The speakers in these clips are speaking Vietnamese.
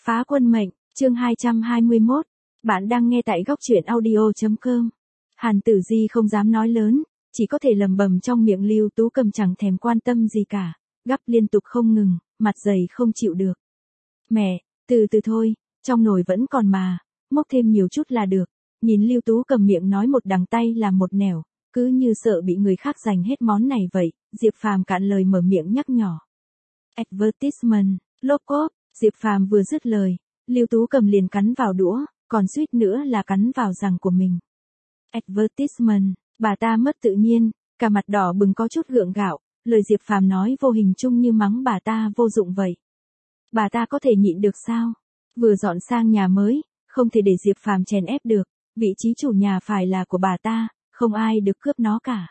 Phá quân mệnh, chương 221. Bạn đang nghe tại góc truyện audio.com. Hàn Tử Di không dám nói lớn, chỉ có thể lầm bầm trong miệng. Lưu Tú Cầm chẳng thèm quan tâm gì cả, gắp liên tục không ngừng, mặt dày không chịu được. Mẹ, từ từ thôi, trong nồi vẫn còn mà, mốc thêm nhiều chút là được. Nhìn Lưu Tú Cầm miệng nói một đằng tay làm một nẻo, cứ như sợ bị người khác giành hết món này vậy, Diệp Phàm cạn lời mở miệng nhắc nhỏ. Advertisement, lốp cốp. Diệp Phàm vừa dứt lời, Lưu Tú Cầm liền cắn vào đũa, còn suýt nữa là cắn vào răng của mình. Advertisement, bà ta mất tự nhiên, cả mặt đỏ bừng có chút gượng gạo, lời Diệp Phàm nói vô hình chung như mắng bà ta vô dụng vậy. Bà ta có thể nhịn được sao? Vừa dọn sang nhà mới, không thể để Diệp Phàm chèn ép được, vị trí chủ nhà phải là của bà ta, không ai được cướp nó cả.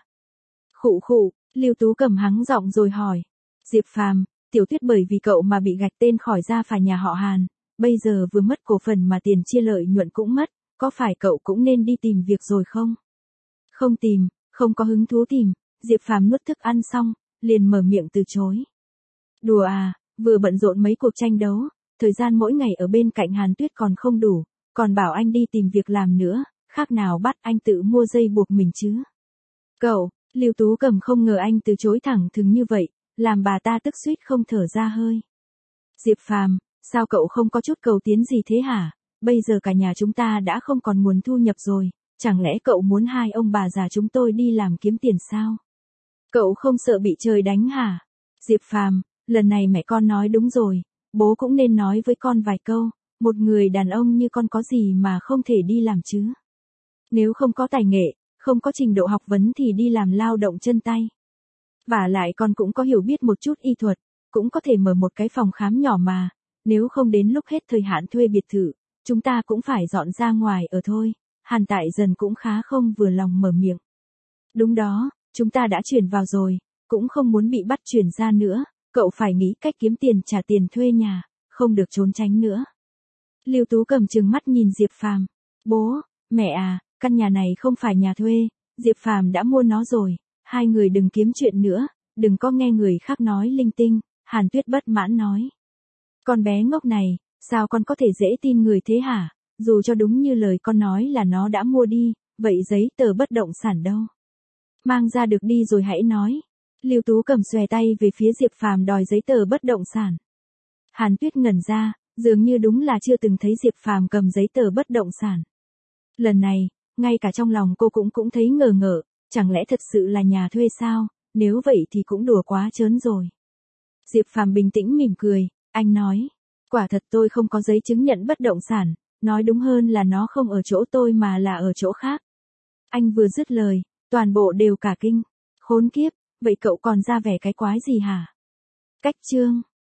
Khụ khụ, Lưu Tú Cầm hắng giọng rồi hỏi. Diệp Phàm, Tiểu Tuyết bởi vì cậu mà bị gạch tên khỏi gia phả nhà họ Hàn, bây giờ vừa mất cổ phần mà tiền chia lợi nhuận cũng mất, có phải cậu cũng nên đi tìm việc rồi không? Không tìm, không có hứng thú tìm. Diệp Phàm nuốt thức ăn xong, liền mở miệng từ chối. Đùa à, vừa bận rộn mấy cuộc tranh đấu, thời gian mỗi ngày ở bên cạnh Hàn Tuyết còn không đủ, còn bảo anh đi tìm việc làm nữa, khác nào bắt anh tự mua dây buộc mình chứ. Cậu, Lưu Tú Cầm không ngờ anh từ chối thẳng thừng như vậy, làm bà ta tức suýt không thở ra hơi. Diệp Phàm, sao cậu không có chút cầu tiến gì thế hả? Bây giờ cả nhà chúng ta đã không còn nguồn thu nhập rồi, chẳng lẽ cậu muốn hai ông bà già chúng tôi đi làm kiếm tiền sao? Cậu không sợ bị trời đánh hả? Diệp Phàm, lần này mẹ con nói đúng rồi, bố cũng nên nói với con vài câu, một người đàn ông như con có gì mà không thể đi làm chứ? Nếu không có tài nghệ, không có trình độ học vấn thì đi làm lao động chân tay. Vả lại con cũng có hiểu biết một chút y thuật, cũng có thể mở một cái phòng khám nhỏ mà, nếu không đến lúc hết thời hạn thuê biệt thự, chúng ta cũng phải dọn ra ngoài ở thôi. Hàn Tại Dần cũng khá không vừa lòng mở miệng. Đúng đó, chúng ta đã chuyển vào rồi, cũng không muốn bị bắt chuyển ra nữa, cậu phải nghĩ cách kiếm tiền trả tiền thuê nhà, không được trốn tránh nữa. Lưu Tú Cầm trừng mắt nhìn Diệp Phàm. Bố, mẹ à, căn nhà này không phải nhà thuê, Diệp Phàm đã mua nó rồi, hai người đừng kiếm chuyện nữa, đừng có nghe người khác nói linh tinh. Hàn Tuyết bất mãn nói. Con bé ngốc này, sao con có thể dễ tin người thế hả? Dù cho đúng như lời con nói là nó đã mua đi, vậy giấy tờ bất động sản đâu? Mang ra được đi rồi hãy nói. Lưu Tú Cầm xòe tay về phía Diệp Phàm đòi giấy tờ bất động sản. Hàn Tuyết ngẩn ra, dường như đúng là chưa từng thấy Diệp Phàm cầm giấy tờ bất động sản. Lần này, ngay cả trong lòng cô cũng thấy ngờ ngợ, chẳng lẽ thật sự là nhà thuê sao? Nếu vậy thì cũng đùa quá trớn rồi. Diệp Phàm bình tĩnh mỉm cười, anh nói, quả thật tôi không có giấy chứng nhận bất động sản, nói đúng hơn là nó không ở chỗ tôi mà là ở chỗ khác. Anh vừa dứt lời, toàn bộ đều cả kinh. Khốn kiếp, vậy cậu còn ra vẻ cái quái gì hả? Cách chương